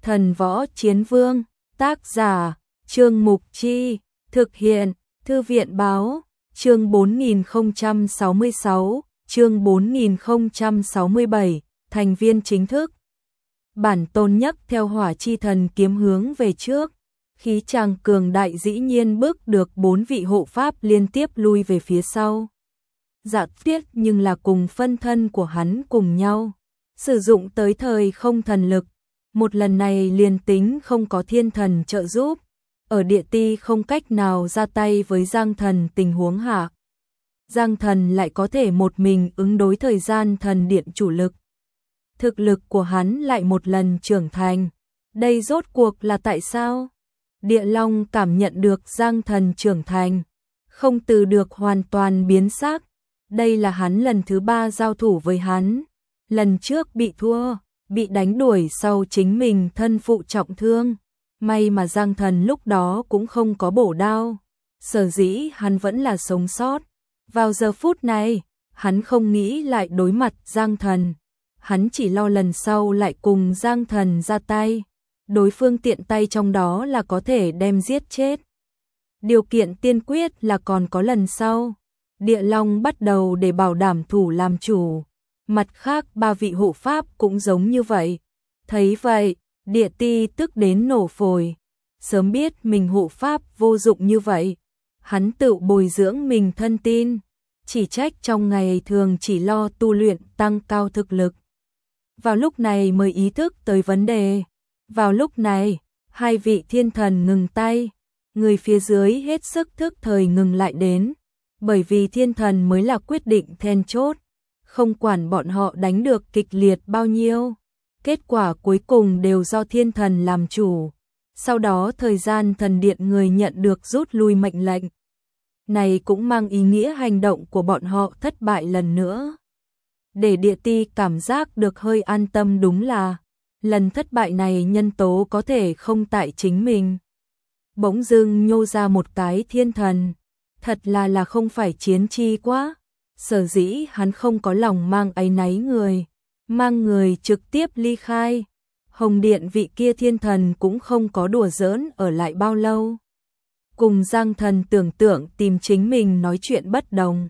Thần Võ Chiến Vương, tác giả, Trương Mục Chi, thực hiện, Thư viện Báo, chương 4066, chương 4067, thành viên chính thức. Bản tôn nhấc theo Hỏa Chi Thần kiếm hướng về trước, khí tràng cường đại dĩ nhiên bước được 4 vị hộ pháp liên tiếp lui về phía sau. Dạ tiết nhưng là cùng phân thân của hắn cùng nhau, sử dụng tới thời không thần lực, một lần này liền tính không có thiên thần trợ giúp, ở địa ti không cách nào ra tay với Giang Thần tình huống hạ. Giang Thần lại có thể một mình ứng đối thời gian thần điện chủ lực. Thực lực của hắn lại một lần trưởng thành, đây rốt cuộc là tại sao? Địa Long cảm nhận được Giang Thần trưởng thành, không từ được hoàn toàn biến sắc. Đây là hắn lần thứ 3 giao thủ với hắn, lần trước bị thua, bị đánh đuổi sau chính mình thân phụ trọng thương. May mà Giang Thần lúc đó cũng không có bổ đao, sở dĩ hắn vẫn là sống sót. Vào giờ phút này, hắn không nghĩ lại đối mặt Giang Thần, hắn chỉ lo lần sau lại cùng Giang Thần ra tay, đối phương tiện tay trong đó là có thể đem giết chết. Điều kiện tiên quyết là còn có lần sau. Địa Long bắt đầu để bảo đảm thủ làm chủ, mặt khác 3 vị hộ pháp cũng giống như vậy. Thấy vậy, Địa Ti tức đến nổ phổi, sớm biết mình hộ pháp vô dụng như vậy, hắn tự bồi dưỡng mình thân tin, chỉ trách trong ngày thường chỉ lo tu luyện tăng cao thực lực. Vào lúc này mới ý thức tới vấn đề. Vào lúc này, 2 vị thiên thần ngừng tay, người phía dưới hết sức thức thời ngừng lại đến, bởi vì thiên thần mới là quyết định then chốt, không quản bọn họ đánh được kịch liệt bao nhiêu, kết quả cuối cùng đều do thiên thần làm chủ. Sau đó thời gian thần điện người nhận được rút lui mệnh lệnh. Này cũng mang ý nghĩa hành động của bọn họ thất bại lần nữa. Để Địa Ti cảm giác được hơi an tâm đúng là, lần thất bại này nhân tố có thể không tại chính mình. Bỗng dưng nhô ra một cái thiên thần, thật là không phải chiến chi quá. Sở dĩ hắn không có lòng mang áy náy người, mang người trực tiếp ly khai. Hồng Điện vị kia thiên thần cũng không có đùa giỡn ở lại bao lâu. Cùng Giang Thần tưởng tượng tìm chính mình nói chuyện bất đồng.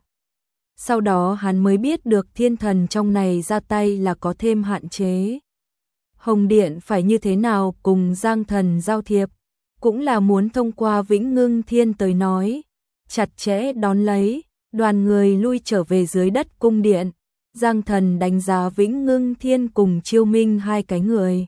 Sau đó hắn mới biết được thiên thần trong này ra tay là có thêm hạn chế. Hồng Điện phải như thế nào cùng Giang Thần giao thiệp, cũng là muốn thông qua Vĩnh Ngưng Thiên tới nói. Chặt chẽ đón lấy, đoàn người lui trở về dưới đất cung điện. Giang Thần đánh giá Vĩnh Ngưng Thiên cùng Chiêu Minh 2 cái người.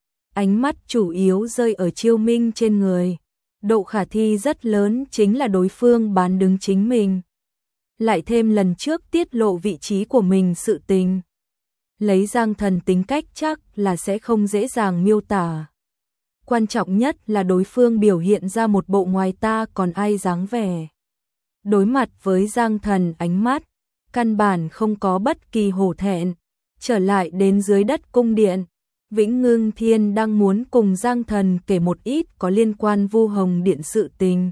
Ánh mắt chủ yếu rơi ở Chiêu Minh trên người. Độ khả thi rất lớn chính là đối phương bán đứng chính mình. Lại thêm lần trước tiết lộ vị trí của mình sự tình. Lấy Giang Thần tính cách chắc là sẽ không dễ dàng miêu tả. Quan trọng nhất là đối phương biểu hiện ra một bộ ngoài ta còn ai dáng vẻ. Đối mặt với Giang Thần ánh mắt, căn bản không có bất kỳ hổ thẹn. Trở lại đến dưới đất cung điện, Vĩnh Ngưng Thiên đang muốn cùng Giang Thần kể một ít có liên quan Vu Hồng Điện sự tình.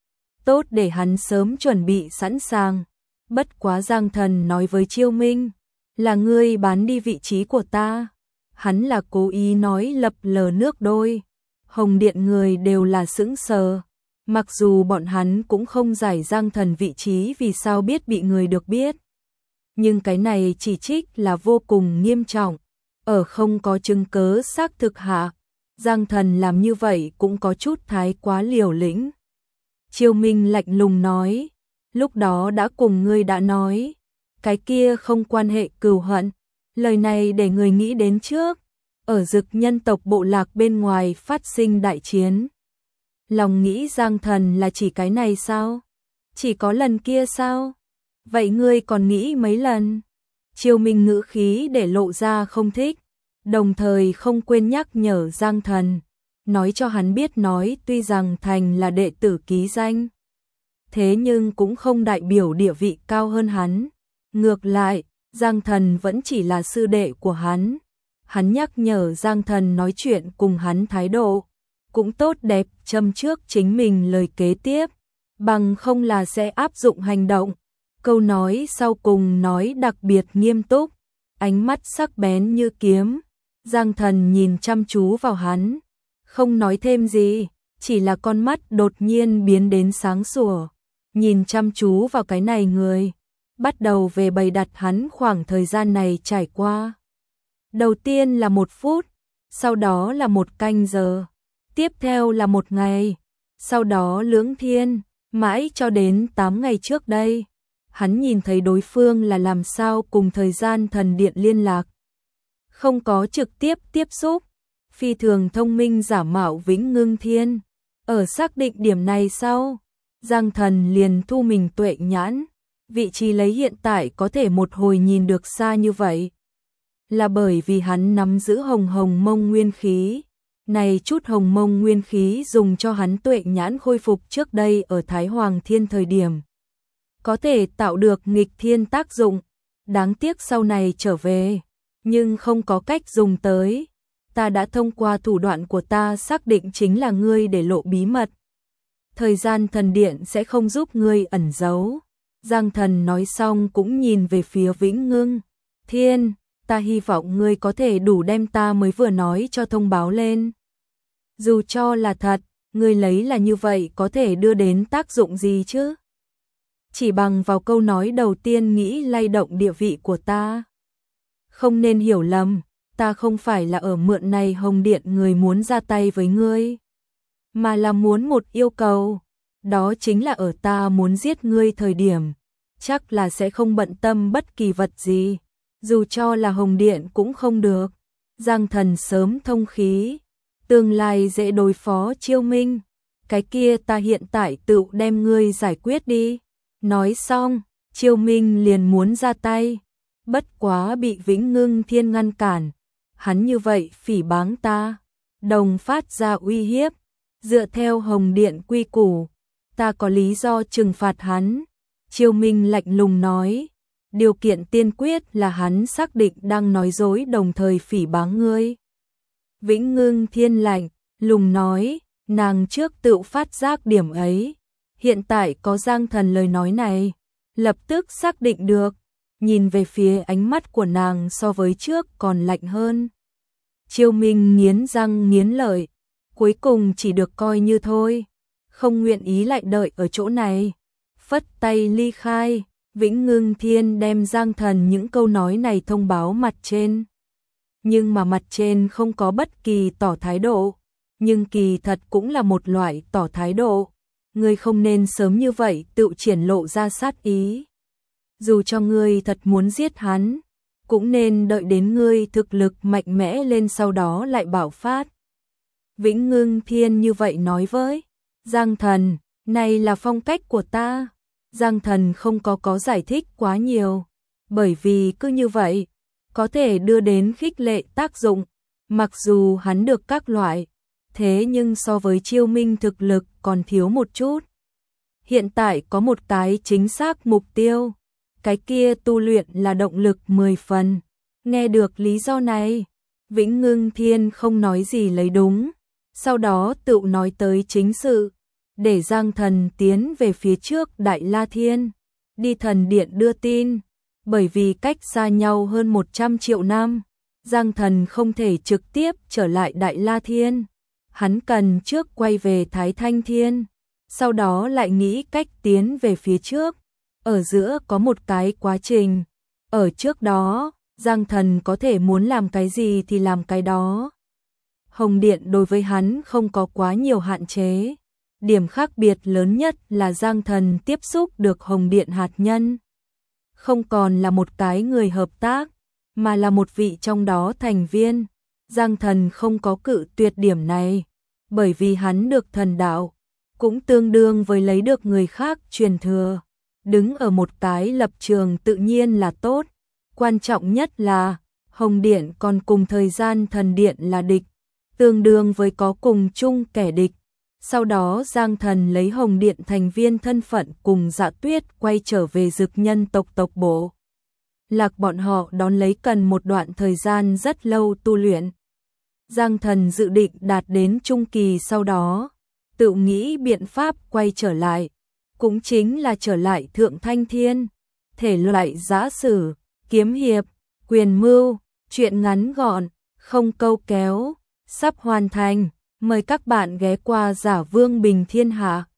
Tốt để hắn sớm chuẩn bị sẵn sàng. Bất quá Giang Thần nói với Chiêu Minh, là ngươi bán đi vị trí của ta. Hắn là cố ý nói lập lờ nước đôi. Hồng Điện người đều là sững sờ. Mặc dù bọn hắn cũng không giải Giang Thần vị trí vì sao biết bị người được biết. Nhưng cái này chỉ trích là vô cùng nghiêm trọng. Ở không có chứng cớ xác thực hạ, Giang Thần làm như vậy cũng có chút thái quá liều lĩnh. Chiêu Minh lạnh lùng nói, lúc đó đã cùng ngươi đã nói, cái kia không quan hệ cừu hận, lời này để người nghĩ đến trước, ở Dực nhân tộc bộ lạc bên ngoài phát sinh đại chiến. Lòng nghĩ Giang Thần là chỉ cái này sao? Chỉ có lần kia sao? Vậy ngươi còn nghĩ mấy lần? Chiêu Minh ngữ khí để lộ ra không thích, đồng thời không quên nhắc nhở Giang Thần, nói cho hắn biết nói tuy rằng Thành là đệ tử ký danh, thế nhưng cũng không đại biểu địa vị cao hơn hắn. Ngược lại, Giang Thần vẫn chỉ là sư đệ của hắn. Hắn nhắc nhở Giang Thần nói chuyện cùng hắn thái độ cũng tốt đẹp châm trước chính mình lời kế tiếp, bằng không là sẽ áp dụng hành động. Câu nói sau cùng nói đặc biệt nghiêm túc, ánh mắt sắc bén như kiếm. Giang Thần nhìn chăm chú vào hắn, không nói thêm gì, chỉ là con mắt đột nhiên biến đến sáng sủa, nhìn chăm chú vào cái này người, bắt đầu về bày đặt hắn khoảng thời gian này trải qua. Đầu tiên là 1 phút, sau đó là 1 canh giờ, tiếp theo là 1 ngày, sau đó lưỡng thiên, mãi cho đến 8 ngày trước đây. Hắn nhìn thấy đối phương là làm sao cùng thời gian thần điện liên lạc. Không có trực tiếp tiếp xúc, phi thường thông minh giả mạo Vĩnh Ngưng Thiên. Ở xác định điểm này sau, Giang Thần liền thu mình tuệ nhãn, vị trí lấy hiện tại có thể một hồi nhìn được xa như vậy. Là bởi vì hắn nắm giữ hồng hồng mông nguyên khí. Này chút hồng mông nguyên khí dùng cho hắn tuệ nhãn khôi phục trước đây ở Thái Hoàng Thiên thời điểm. Có thể tạo được nghịch thiên tác dụng, đáng tiếc sau này trở về, nhưng không có cách dùng tới. Ta đã thông qua thủ đoạn của ta xác định chính là ngươi để lộ bí mật. Thời gian thần điện sẽ không giúp ngươi ẩn giấu. Giang Thần nói xong cũng nhìn về phía Vĩnh Ngưng Thiên, ta hy vọng ngươi có thể đủ đem ta mới vừa nói cho thông báo lên. Dù cho là thật, ngươi lấy là như vậy có thể đưa đến tác dụng gì chứ? Chỉ bằng vào câu nói đầu tiên nghĩ lay động địa vị của ta. Không nên hiểu lầm, ta không phải là ở mượn này Hồng Điện người muốn ra tay với ngươi, mà là muốn một yêu cầu, đó chính là ở ta muốn giết ngươi thời điểm, chắc là sẽ không bận tâm bất kỳ vật gì, dù cho là Hồng Điện cũng không được. Giang Thần sớm thông khí, tương lai dễ đối phó Chiêu Minh, cái kia ta hiện tại tự đem ngươi giải quyết đi. Nói xong, Chiêu Minh liền muốn ra tay, bất quá bị Vĩnh Ngưng Thiên ngăn cản. Hắn như vậy phỉ báng ta, đồng phát ra uy hiếp, dựa theo Hồng Điện quy củ, ta có lý do trừng phạt hắn. Chiêu Minh lạnh lùng nói, điều kiện tiên quyết là hắn xác định đang nói dối đồng thời phỉ báng ngươi. Vĩnh Ngưng Thiên lạnh lùng nói, nàng trước tự phát giác điểm ấy, hiện tại có Giang Thần lời nói này, lập tức xác định được, nhìn về phía ánh mắt của nàng so với trước còn lạnh hơn. Chiêu Minh nghiến răng nghiến lợi, cuối cùng chỉ được coi như thôi, không nguyện ý lại đợi ở chỗ này, phất tay ly khai. Vĩnh Ngưng Thiên đem Giang Thần những câu nói này thông báo mặt trên, nhưng mà mặt trên không có bất kỳ tỏ thái độ, nhưng kỳ thật cũng là một loại tỏ thái độ. Ngươi không nên sớm như vậy tự triển lộ ra sát ý. Dù cho ngươi thật muốn giết hắn, cũng nên đợi đến ngươi thực lực mạnh mẽ lên sau đó lại bạo phát. Vĩnh Ngưng Thiên như vậy nói với Giang Thần, này là phong cách của ta. Giang Thần không có giải thích quá nhiều, bởi vì cứ như vậy, có thể đưa đến khích lệ tác dụng, mặc dù hắn được các loại, thế nhưng so với Chiêu Minh thực lực còn thiếu một chút. Hiện tại có một cái chính xác mục tiêu, cái kia tu luyện là động lực 10 phần. Nghe được lý do này, Vĩnh Ngưng Thiên không nói gì lấy đúng, sau đó tự nói tới chính sự, để Giang Thần tiến về phía trước Đại La Thiên, đi thần điện đưa tin, bởi vì cách xa nhau hơn 100 triệu năm, Giang Thần không thể trực tiếp trở lại Đại La Thiên, hắn cần trước quay về Thái Thanh Thiên, sau đó lại nghĩ cách tiến về phía trước, ở giữa có một cái quá trình, ở trước đó, Giang Thần có thể muốn làm cái gì thì làm cái đó. Hồng Điện đối với hắn không có quá nhiều hạn chế. Điểm khác biệt lớn nhất là Giang Thần tiếp xúc được Hồng Điện hạt nhân. Không còn là một cái người hợp tác, mà là một vị trong đó thành viên. Giang Thần không có cự tuyệt điểm này, bởi vì hắn được thần đạo, cũng tương đương với lấy được người khác truyền thừa. Đứng ở một cái lập trường tự nhiên là tốt. Quan trọng nhất là, Hồng Điện còn cùng thời gian thần điện là địch, tương đương với có cùng chung kẻ địch. Sau đó Giang Thần lấy Hồng Điện thành viên thân phận cùng Dạ Tuyết quay trở về Dực Nhân tộc bộ. Lạc bọn họ đón lấy cần một đoạn thời gian rất lâu tu luyện. Giang Thần dự định đạt đến trung kỳ sau đó, tự nghĩ biện pháp quay trở lại, cũng chính là trở lại Thượng Thanh Thiên, thể loại giã sử, kiếm hiệp, quyền mưu, truyện ngắn gọn, không câu kéo, sắp hoàn thành. Mời các bạn ghé qua Giả Vương Bình Thiên Hạ.